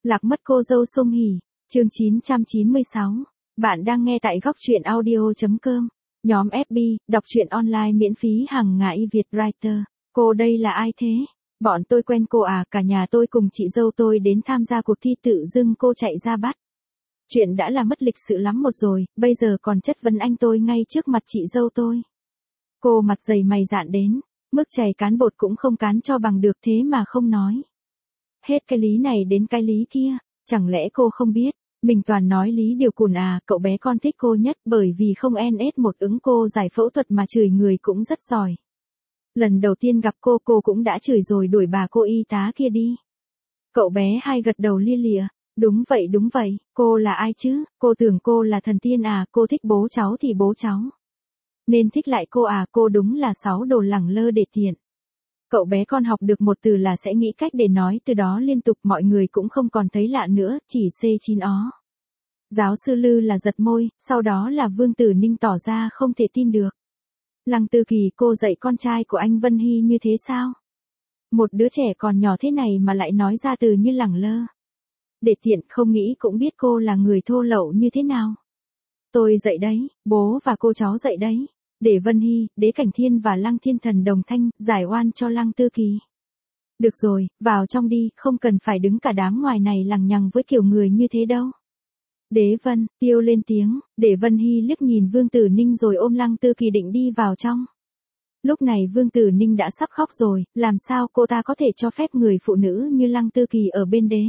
Lạc mất cô dâu Song Hỷ, chương 996. Bạn đang nghe tại góc truyện audio.com. Nhóm FB, đọc truyện online miễn phí hàng ngày Việt Writer. Cô đây là ai thế? Bọn tôi quen cô à, cả nhà tôi cùng chị dâu tôi đến tham gia cuộc thi tự dưng cô chạy ra bắt. Chuyện đã là mất lịch sự lắm một rồi, bây giờ còn chất vấn anh tôi ngay trước mặt chị dâu tôi. Cô mặt dày mày dạn đến, mức chày cán bột cũng không cán cho bằng được thế mà không nói. Hết cái lý này đến cái lý kia, chẳng lẽ cô không biết, mình toàn nói lý điều cùn à, cậu bé con thích cô nhất bởi vì không NS1 ứng cô giải phẫu thuật mà chửi người cũng rất giỏi. Lần đầu tiên gặp cô cũng đã chửi rồi đuổi bà cô y tá kia đi. Cậu bé hai gật đầu lia lịa, đúng vậy, cô là ai chứ, cô tưởng cô là thần tiên à, cô thích bố cháu thì bố cháu. Nên thích lại cô à, cô đúng là sáu đồ lẳng lơ để tiện. Cậu bé con học được một từ là sẽ nghĩ cách để nói từ đó liên tục, mọi người cũng không còn thấy lạ nữa, chỉ C9 ó. Giáo sư Lư là giật môi, sau đó là Vương Tử Ninh tỏ ra không thể tin được. Lăng Tư Kỳ, cô dạy con trai của anh Vân Hy như thế sao? Một đứa trẻ còn nhỏ thế này mà lại nói ra từ như lẳng lơ. Để tiện, không nghĩ cũng biết cô là người thô lậu như thế nào. Tôi dạy đấy, bố và cô cháu dạy đấy. Để Vân Hy, Đế Cảnh Thiên và Lăng Thiên Thần đồng thanh, giải oan cho Lăng Tư Kỳ. Được rồi, vào trong đi, không cần phải đứng cả đám ngoài này lằng nhằng với kiểu người như thế đâu. Đế Vân, Tiêu lên tiếng, để Vân Hy liếc nhìn Vương Tử Ninh rồi ôm Lăng Tư Kỳ định đi vào trong. Lúc này Vương Tử Ninh đã sắp khóc rồi, làm sao cô ta có thể cho phép người phụ nữ như Lăng Tư Kỳ ở bên đế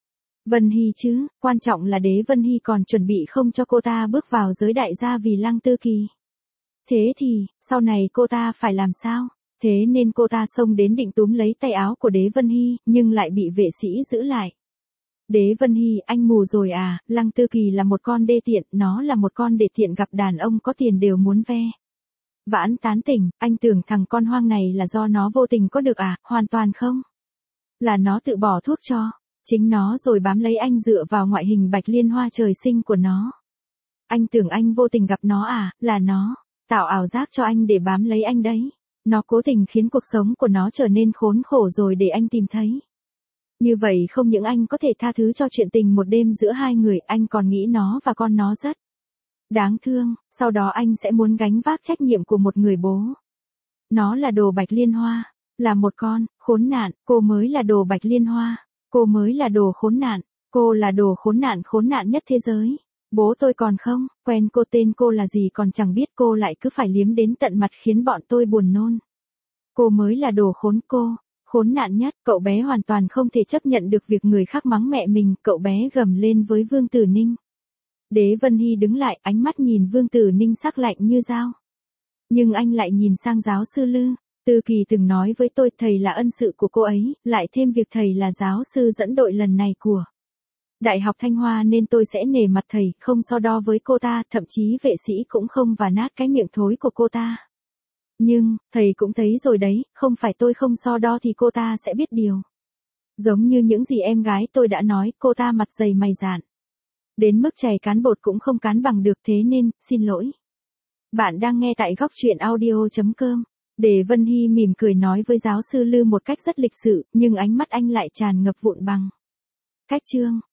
Vân Hy chứ, quan trọng là đế Vân Hy còn chuẩn bị không cho cô ta bước vào giới đại gia vì Lăng Tư Kỳ. Thế thì, sau này cô ta phải làm sao? Thế nên cô ta xông đến định túm lấy tay áo của đế Vân Hy, nhưng lại bị vệ sĩ giữ lại. Đế Vân Hy, anh mù rồi à, Lăng Tư Kỳ là một con đê tiện, nó là một con đê tiện gặp đàn ông có tiền đều muốn ve. Vãn tán tỉnh, anh tưởng thằng con hoang này là do nó vô tình có được à, hoàn toàn không. Là nó tự bỏ thuốc cho, chính nó rồi bám lấy anh dựa vào ngoại hình bạch liên hoa trời sinh của nó. Anh tưởng anh vô tình gặp nó à, là nó tạo ảo giác cho anh để bám lấy anh đấy. Nó cố tình khiến cuộc sống của nó trở nên khốn khổ rồi để anh tìm thấy. Như vậy không những anh có thể tha thứ cho chuyện tình một đêm giữa hai người, anh còn nghĩ nó và con nó rất đáng thương, sau đó anh sẽ muốn gánh vác trách nhiệm của một người bố. Nó là đồ bạch liên hoa, là một con khốn nạn, cô mới là đồ bạch liên hoa, cô mới là đồ khốn nạn, cô là đồ khốn nạn nhất thế giới. Bố tôi còn không, quen cô, tên cô là gì còn chẳng biết, cô lại cứ phải liếm đến tận mặt khiến bọn tôi buồn nôn. Cô mới là đồ khốn nạn nhất, cậu bé hoàn toàn không thể chấp nhận được việc người khác mắng mẹ mình, cậu bé gầm lên với Vương Tử Ninh. Đế Vân Hy đứng lại, ánh mắt nhìn Vương Tử Ninh sắc lạnh như dao. Nhưng anh lại nhìn sang giáo sư Lư. Tư Kỳ từng nói với tôi thầy là ân sự của cô ấy, lại thêm việc thầy là giáo sư dẫn đội lần này của Đại học Thanh Hoa nên tôi sẽ nể mặt thầy, không so đo với cô ta, thậm chí vệ sĩ cũng không vả nát cái miệng thối của cô ta. Nhưng, thầy cũng thấy rồi đấy, không phải tôi không so đo thì cô ta sẽ biết điều. Giống như những gì em gái tôi đã nói, cô ta mặt dày mày dạn. Đến mức chày cán bột cũng không cán bằng được, thế nên, xin lỗi. Bạn đang nghe tại góc truyện audio.com. Để Vân Hy mỉm cười nói với giáo sư Lư một cách rất lịch sự, nhưng ánh mắt anh lại tràn ngập vụn bằng cách trương.